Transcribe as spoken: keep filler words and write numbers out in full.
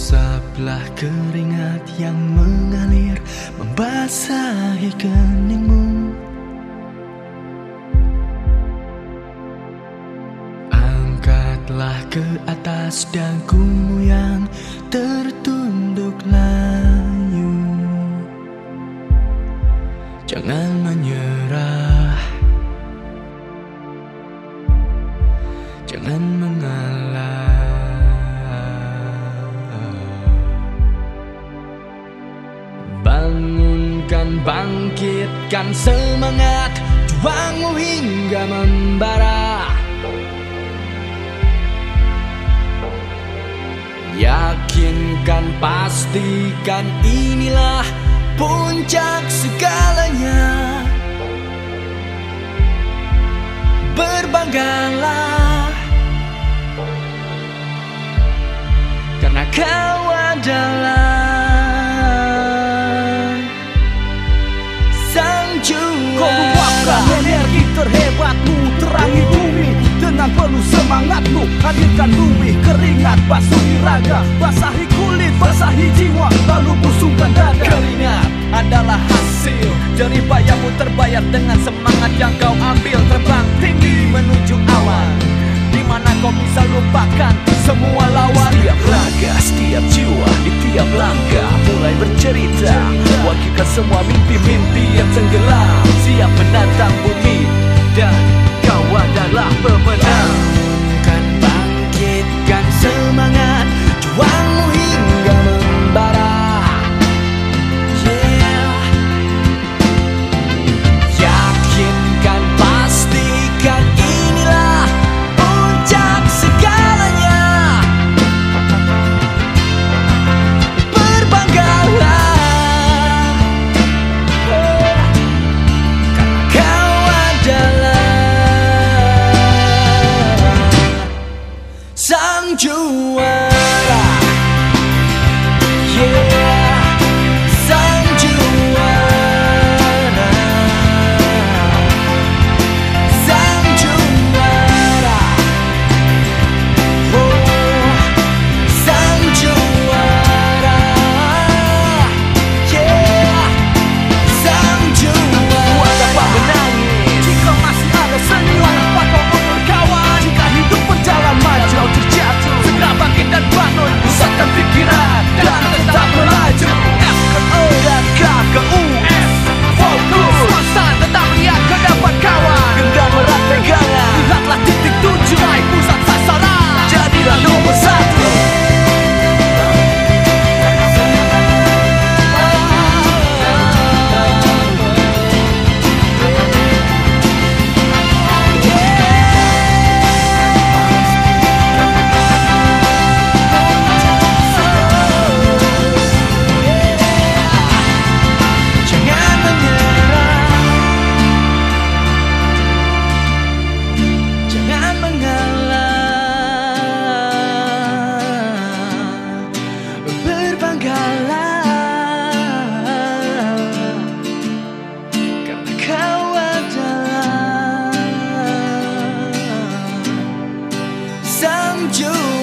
Usaplah keringat yang mengalir membasahi keningmu. Angkatlah ke atas dagumu yang tertunduk layu. Jangan menyerah, jangan mengalah. Bangunkan, bangkitkan semangat juangmu hingga membara. Yakinkan, pastikan inilah puncak segalanya. Berbanggalah, karena kau adalah sang juara. Kau luapkan energi terhebatmu, terangi bumi dengan penuh semangatmu. Hadirkan bumi, keringat basuhi raga, basahi kulit, basahi jiwa, lalu busungkan dada. Keringat adalah hasil jerih payahmu terbayar dengan semangat yang kau ambil. Terbang tinggi menuju awan, di mana kau bisa lupakan semua lawan. Setiap raga, setiap jiwa, di tiap langkah mulai bercerita. Wakilkan semua mimpi-mimpi yang tenggelam, siap menantang bumi, dan kau adalah pemenang. Bangunkan, bangkitkan semangat juangmu hingga membara. Yeah. Yakinkan, pastikan inilah puncak segalanya. Berbanggalah, karena kau adalah sang juara. Yeah, sang juara, sang juara. Oh, sang juara. Yeah, sang juara. Buat apa menangis Jika masih ada senyum, dapat kau berkawan. Jika hidup berjalan maju, kau terjatuh, segera bangkit dan bangun. Pusatkan pikiran dan tetap melaju. F ke O dan K ke U. S fokus, konsan, tetap lihat ke depan kawan. genggam erat pegangan, Lihatlah titik tuju, naik pusat sasaran. jadilah nomor satu. Jangan menyerah, jangan mengalah. Berbanggalah, karena kau adalah sang juara.